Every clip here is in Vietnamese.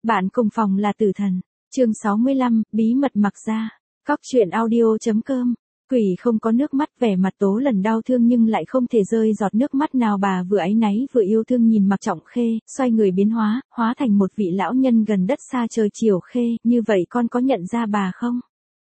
Bạn cùng phòng là tử thần. Chương 65, bí mật Mặc Gia. Cóc truyện audio.com. Quỷ không có nước mắt, vẻ mặt Tố Lần đau thương nhưng lại không thể rơi giọt nước mắt nào. Bà vừa áy náy vừa yêu thương nhìn Mạc Trọng Khê, xoay người biến hóa thành một vị lão nhân gần đất xa trời chiều Khê, như vậy con có nhận ra bà không?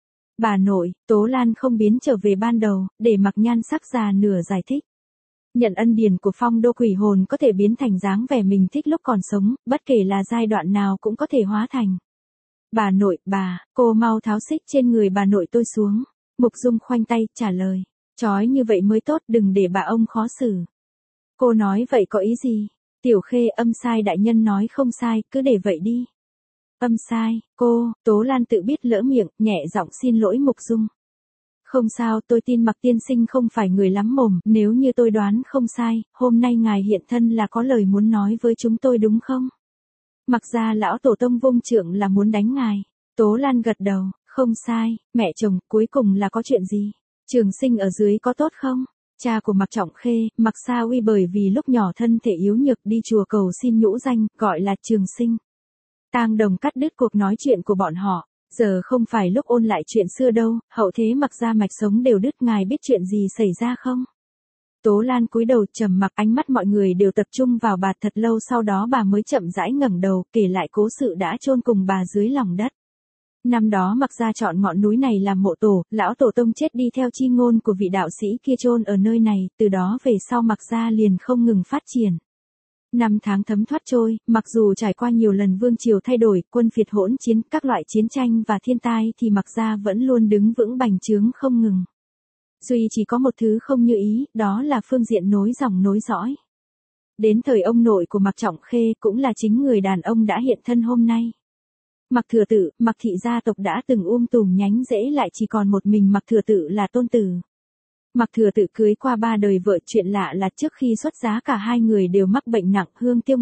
Bà nội, Tố Lan không biến trở về ban đầu, để mặc nhan sắc già nửa giải thích. Nhận ân điển của phong đô quỷ hồn có thể biến thành dáng vẻ mình thích lúc còn sống, bất kể là giai đoạn nào cũng có thể hóa thành. Bà nội, cô mau tháo xích trên người bà nội tôi xuống. Mục Dung khoanh tay, trả lời. Chói như vậy mới tốt, đừng để bà ông khó xử. Cô nói vậy có ý gì? Tiểu Khê, âm sai đại nhân nói không sai, cứ để vậy đi. Âm sai, Tố Lan tự biết lỡ miệng, nhẹ giọng xin lỗi Mục Dung. Không sao, tôi tin Mạc tiên sinh không phải người lắm mồm, nếu như tôi đoán không sai, hôm nay ngài hiện thân là có lời muốn nói với chúng tôi đúng không? Mặc ra lão tổ tông vung trượng là muốn đánh ngài. Tố Lan gật đầu, không sai, mẹ chồng, cuối cùng là có chuyện gì? Trường Sinh ở dưới có tốt không? Cha của Mạc Trọng Khê, Mạc Sa Uy bởi vì lúc nhỏ thân thể yếu nhược đi chùa cầu xin nhũ danh, gọi là Trường Sinh. Tang Đồng cắt đứt cuộc nói chuyện của bọn họ. Giờ không phải lúc ôn lại chuyện xưa đâu, hậu thế Mạc gia mạch sống đều đứt, ngài biết chuyện gì xảy ra không? Tố Lan cúi đầu trầm mặc, ánh mắt mọi người đều tập trung vào bà thật lâu, sau đó bà mới chậm rãi ngẩng đầu, kể lại cố sự đã chôn cùng bà dưới lòng đất. Năm đó Mạc gia chọn ngọn núi này làm mộ tổ, lão tổ tông chết đi theo chi ngôn của vị đạo sĩ kia chôn ở nơi này, từ đó về sau Mạc gia liền không ngừng phát triển. Năm tháng thấm thoát trôi, mặc dù trải qua nhiều lần vương triều thay đổi, quân phiệt hỗn chiến, các loại chiến tranh và thiên tai thì Mạc gia vẫn luôn đứng vững bành trướng không ngừng. Duy chỉ có một thứ không như ý, đó là phương diện nối dòng nối dõi. Đến thời ông nội của Mạc Trọng Khê cũng là chính người đàn ông đã hiện thân hôm nay. Mạc Thừa Tự, Mạc thị gia tộc đã từng tùm nhánh rễ lại chỉ còn một mình Mạc Thừa Tự là tôn tử. Mạc Thừa Tự cưới qua 3 đời vợ, chuyện lạ là trước khi xuất giá cả hai người đều mắc bệnh nặng. Hương Tiêu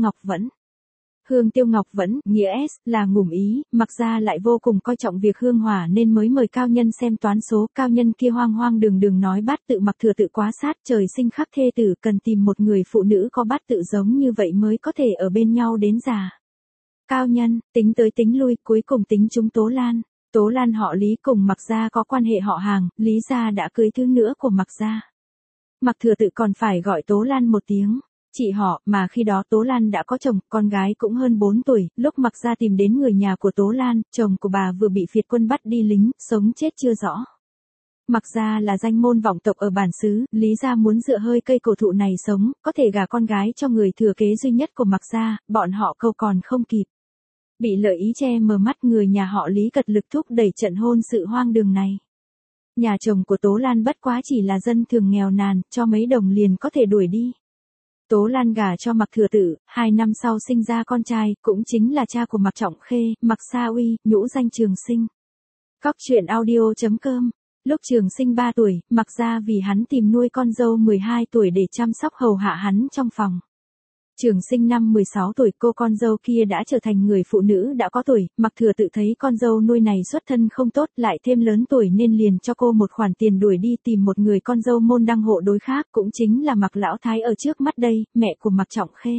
Ngọc Vẫn, nghĩa S, là ngủm ý, Mạc gia lại vô cùng coi trọng việc hương hỏa nên mới mời cao nhân xem toán số. Cao nhân kia hoang đường nói bát tự Mạc Thừa Tự quá sát, trời sinh khắc thê tử, cần tìm một người phụ nữ có bát tự giống như vậy mới có thể ở bên nhau đến già. Cao nhân, tính tới tính lui, cuối cùng tính chúng Tố Lan. Tố Lan họ Lý cùng Mạc gia có quan hệ họ hàng, Lý gia đã cưới thứ nữa của Mạc gia. Mạc Thừa Tự còn phải gọi Tố Lan một tiếng chị họ, mà khi đó Tố Lan đã có chồng, con gái cũng hơn 4 tuổi, lúc Mạc gia tìm đến người nhà của Tố Lan, chồng của bà vừa bị phiệt quân bắt đi lính, sống chết chưa rõ. Mạc gia là danh môn vọng tộc ở bản xứ, Lý gia muốn dựa hơi cây cổ thụ này sống, có thể gả con gái cho người thừa kế duy nhất của Mạc gia, bọn họ câu còn không kịp. Bị lợi ý che mờ mắt, người nhà họ Lý cật lực thúc đẩy trận hôn sự hoang đường này. Nhà chồng của Tố Lan bất quá chỉ là dân thường nghèo nàn, cho mấy đồng liền có thể đuổi đi. Tố Lan gả cho Mạc Thừa Tự, 2 năm sau sinh ra con trai, cũng chính là cha của Mạc Trọng Khê, Mạc Sa Uy, nhũ danh Trường Sinh. Cóc truyện audio.com. Lúc Trường Sinh 3 tuổi, Mạc gia vì hắn tìm nuôi con dâu 12 tuổi để chăm sóc hầu hạ hắn trong phòng. Trường Sinh năm 16 tuổi, cô con dâu kia đã trở thành người phụ nữ đã có tuổi. Mạc Thừa Tự thấy con dâu nuôi này xuất thân không tốt, lại thêm lớn tuổi nên liền cho cô một khoản tiền đuổi đi tìm một người con dâu môn đăng hộ đối khác, cũng chính là Mạc lão thái ở trước mắt đây, mẹ của Mạc Trọng Khê.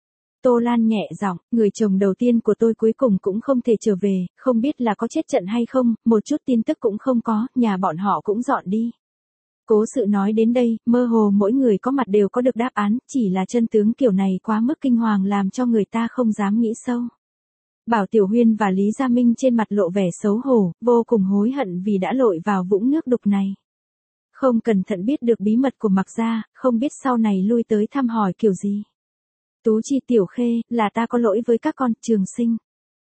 Tô Lan nhẹ giọng, người chồng đầu tiên của tôi cuối cùng cũng không thể trở về, không biết là có chết trận hay không, một chút tin tức cũng không có, nhà bọn họ cũng dọn đi. Cố sự nói đến đây, mơ hồ mỗi người có mặt đều có được đáp án, chỉ là chân tướng kiểu này quá mức kinh hoàng làm cho người ta không dám nghĩ sâu. Bảo Tiểu Huyên và Lý Gia Minh trên mặt lộ vẻ xấu hổ, vô cùng hối hận vì đã lội vào vũng nước đục này. Không cẩn thận biết được bí mật của Mạc gia, không biết sau này lui tới thăm hỏi kiểu gì. Tú Chi, Tiểu Khê, là ta có lỗi với các con. Trường Sinh.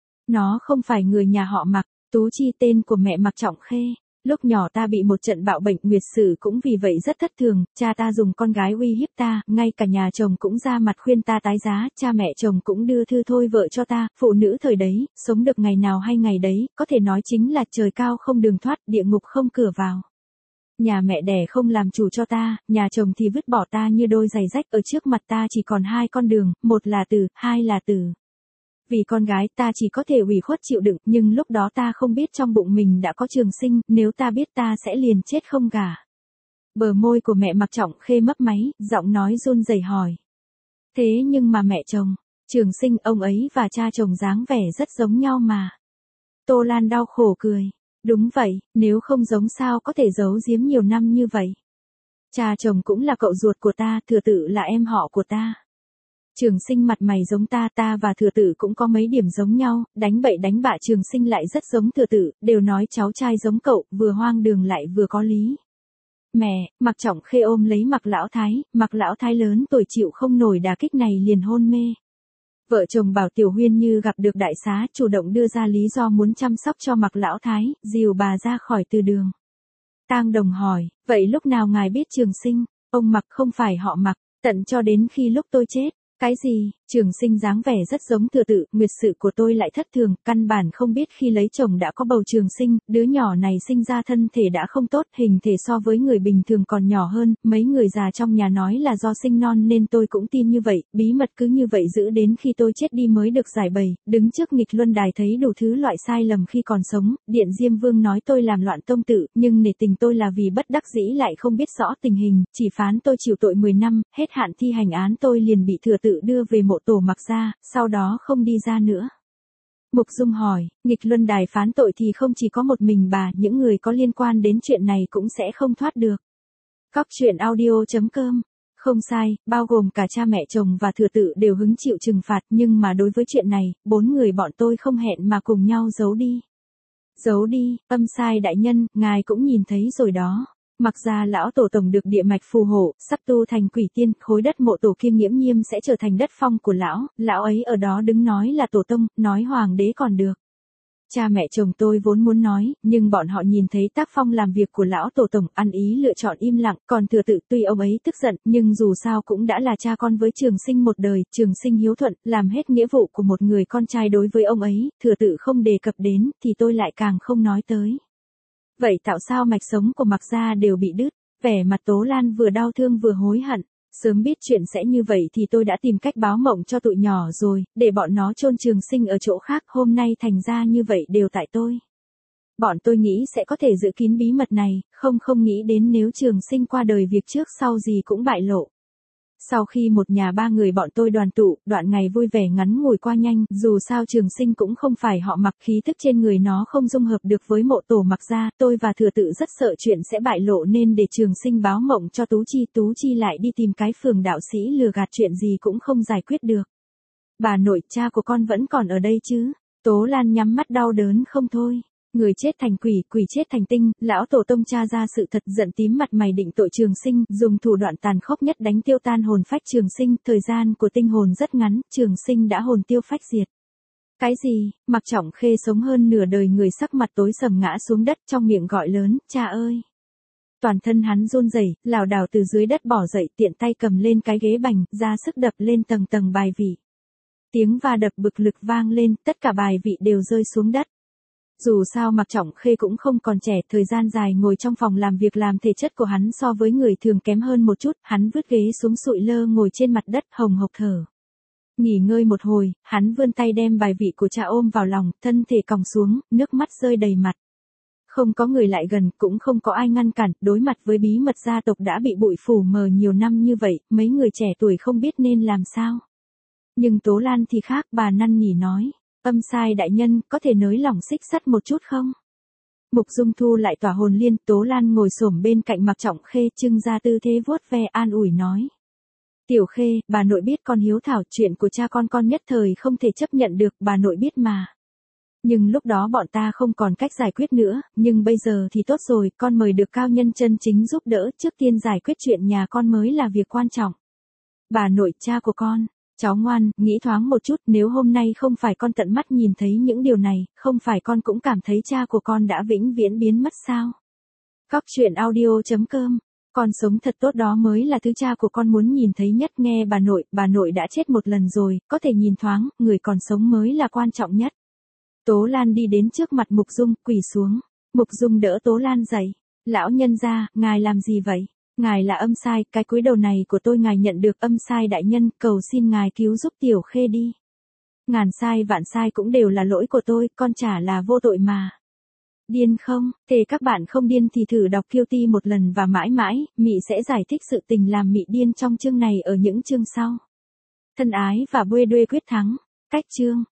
Nó không phải người nhà họ Mạc. Tú Chi tên của mẹ Mạc Trọng Khê. Lúc nhỏ ta bị một trận bạo bệnh nguyệt sử cũng vì vậy rất thất thường, cha ta dùng con gái uy hiếp ta, ngay cả nhà chồng cũng ra mặt khuyên ta tái giá, cha mẹ chồng cũng đưa thư thôi vợ cho ta, phụ nữ thời đấy, sống được ngày nào hay ngày đấy, có thể nói chính là trời cao không đường thoát, địa ngục không cửa vào. Nhà mẹ đẻ không làm chủ cho ta, nhà chồng thì vứt bỏ ta như đôi giày rách, ở trước mặt ta chỉ còn 2 con đường, một là tử, 2 là tử. Vì con gái ta chỉ có thể ủy khuất chịu đựng, nhưng lúc đó ta không biết trong bụng mình đã có Trường Sinh, nếu ta biết ta sẽ liền chết không gả. Bờ môi của mẹ Mạc Trọng Khê mấp máy, giọng nói run rẩy hỏi. Thế nhưng mà mẹ chồng, Trường Sinh, ông ấy và cha chồng dáng vẻ rất giống nhau mà. Tô Lan đau khổ cười. Đúng vậy, nếu không giống sao có thể giấu giếm nhiều năm như vậy. Cha chồng cũng là cậu ruột của ta, Thừa Tự là em họ của ta. Trường Sinh, mặt mày giống ta, ta và Thừa Tự cũng có mấy điểm giống nhau, đánh bậy đánh bạ Trường Sinh lại rất giống Thừa Tự, đều nói cháu trai giống cậu, vừa hoang đường lại vừa có lý. Mẹ, Mạc Trọng Khê ôm lấy Mạc Lão Thái, Mạc Lão Thái lớn tuổi chịu không nổi đả kích này liền hôn mê. Vợ chồng Bảo Tiểu Huyên như gặp được đại xá, chủ động đưa ra lý do muốn chăm sóc cho Mạc Lão Thái, dìu bà ra khỏi từ đường. Tang Đồng hỏi, vậy lúc nào ngài biết Trường Sinh? Ông Mạc không phải họ Mạc, tận cho đến khi lúc tôi chết. Cái gì? Trường Sinh dáng vẻ rất giống Thừa Tự, nguyệt sự của tôi lại thất thường, căn bản không biết khi lấy chồng đã có bầu. Trường Sinh, đứa nhỏ này sinh ra thân thể đã không tốt, hình thể so với người bình thường còn nhỏ hơn, mấy người già trong nhà nói là do sinh non nên tôi cũng tin như vậy, bí mật cứ như vậy giữ đến khi tôi chết đi mới được giải bày, đứng trước nghịch luân đài thấy đủ thứ loại sai lầm khi còn sống, Điện Diêm Vương nói tôi làm loạn tông tự, nhưng nể tình tôi là vì bất đắc dĩ lại không biết rõ tình hình, chỉ phán tôi chịu tội 10 năm, hết hạn thi hành án tôi liền bị Thừa Tự đưa về mộ tổ Mạc gia, sau đó không đi ra nữa. Mục Dung hỏi, nghịch luân đài phán tội thì không chỉ có một mình bà, những người có liên quan đến chuyện này cũng sẽ không thoát được. Cóc truyện audio.com. Không sai, bao gồm cả cha mẹ chồng và Thừa Tự đều hứng chịu trừng phạt, nhưng mà đối với chuyện này, 4 người bọn tôi không hẹn mà cùng nhau giấu đi. Giấu đi, Âm Sai đại nhân, ngài cũng nhìn thấy rồi đó. Mặc ra lão tổ tổng được địa mạch phù hộ, sắp tu thành quỷ tiên, khối đất mộ tổ Kim Nghiễm Nhiêm sẽ trở thành đất phong của lão ấy ở đó đứng nói là tổ tông, nói hoàng đế còn được. Cha mẹ chồng tôi vốn muốn nói, nhưng bọn họ nhìn thấy tác phong làm việc của lão tổ tổng, ăn ý lựa chọn im lặng, còn Thừa Tự tuy ông ấy tức giận, nhưng dù sao cũng đã là cha con với Trường Sinh một đời, Trường Sinh hiếu thuận, làm hết nghĩa vụ của một người con trai đối với ông ấy, Thừa Tự không đề cập đến, thì tôi lại càng không nói tới. Vậy tại sao mạch sống của Mạc gia đều bị đứt? Vẻ mặt Tố Lan vừa đau thương vừa hối hận. Sớm biết chuyện sẽ như vậy thì tôi đã tìm cách báo mộng cho tụi nhỏ rồi, để bọn nó chôn Trường Sinh ở chỗ khác, hôm nay thành ra như vậy đều tại tôi. Bọn tôi nghĩ sẽ có thể giữ kín bí mật này, không nghĩ đến nếu Trường Sinh qua đời việc trước sau gì cũng bại lộ. Sau khi một nhà 3 người bọn tôi đoàn tụ, đoạn ngày vui vẻ ngắn ngủi qua nhanh, dù sao Trường Sinh cũng không phải họ Mạc, khí thức trên người nó không dung hợp được với mộ tổ Mạc gia, tôi và Thừa Tự rất sợ chuyện sẽ bại lộ nên để Trường Sinh báo mộng cho Tú Chi lại đi tìm cái phường đạo sĩ lừa gạt, chuyện gì cũng không giải quyết được. Bà nội, cha của con vẫn còn ở đây chứ? Tố Lan nhắm mắt đau đớn không thôi. Người chết thành quỷ, quỷ chết thành tinh, lão tổ tông tra ra sự thật, giận tím mặt mày định tội Trường Sinh, dùng thủ đoạn tàn khốc nhất đánh tiêu tan hồn phách Trường Sinh, thời gian của tinh hồn rất ngắn, Trường Sinh đã hồn tiêu phách diệt. Cái gì? Mạc Trọng Khê sống hơn nửa đời người sắc mặt tối sầm ngã xuống đất, trong miệng gọi lớn, cha ơi. Toàn thân hắn run rẩy, lảo đảo từ dưới đất bỏ dậy, tiện tay cầm lên cái ghế bành, ra sức đập lên tầng tầng bài vị. Tiếng va đập bực lực vang lên, tất cả bài vị đều rơi xuống đất. Dù sao Mạc Trọng Khê cũng không còn trẻ, thời gian dài ngồi trong phòng làm việc làm thể chất của hắn so với người thường kém hơn một chút, hắn vứt ghế xuống sụi lơ ngồi trên mặt đất hồng hộc thở. Nghỉ ngơi một hồi, hắn vươn tay đem bài vị của cha ôm vào lòng, thân thể còng xuống, nước mắt rơi đầy mặt. Không có người lại gần, cũng không có ai ngăn cản, đối mặt với bí mật gia tộc đã bị bụi phủ mờ nhiều năm như vậy, mấy người trẻ tuổi không biết nên làm sao. Nhưng Tố Lan thì khác, bà năn nỉ nói. Âm Sai đại nhân, có thể nới lỏng xích sắt một chút không? Mục Dung thu lại tỏa hồn liên, Tố Lan ngồi xổm bên cạnh Mạc Trọng Khê, trưng ra tư thế vuốt ve an ủi nói. Tiểu Khê, bà nội biết con hiếu thảo, chuyện của cha con nhất thời không thể chấp nhận được, bà nội biết mà. Nhưng lúc đó bọn ta không còn cách giải quyết nữa, nhưng bây giờ thì tốt rồi, con mời được cao nhân chân chính giúp đỡ, trước tiên giải quyết chuyện nhà con mới là việc quan trọng. Bà nội, cha của con. Cháu ngoan, nghĩ thoáng một chút, nếu hôm nay không phải con tận mắt nhìn thấy những điều này, không phải con cũng cảm thấy cha của con đã vĩnh viễn biến mất sao? Cóc truyện audio.com. Con sống thật tốt đó mới là thứ cha của con muốn nhìn thấy nhất. Nghe bà nội đã chết một lần rồi, có thể nhìn thoáng, người còn sống mới là quan trọng nhất. Tố Lan đi đến trước mặt Mục Dung, quỳ xuống. Mục Dung đỡ Tố Lan dậy. Lão nhân gia, ngài làm gì vậy? Ngài là Âm Sai, cái cúi đầu này của tôi ngài nhận được. Âm Sai đại nhân, cầu xin ngài cứu giúp Tiểu Khê đi. Ngàn sai vạn sai cũng đều là lỗi của tôi, con chả là vô tội mà. Điên không? Thế các bạn không điên thì thử đọc Guilty một lần và mãi mãi, Mị sẽ giải thích sự tình làm Mị điên trong chương này ở những chương sau. Thân ái và Buê Đuê quyết thắng. Cách chương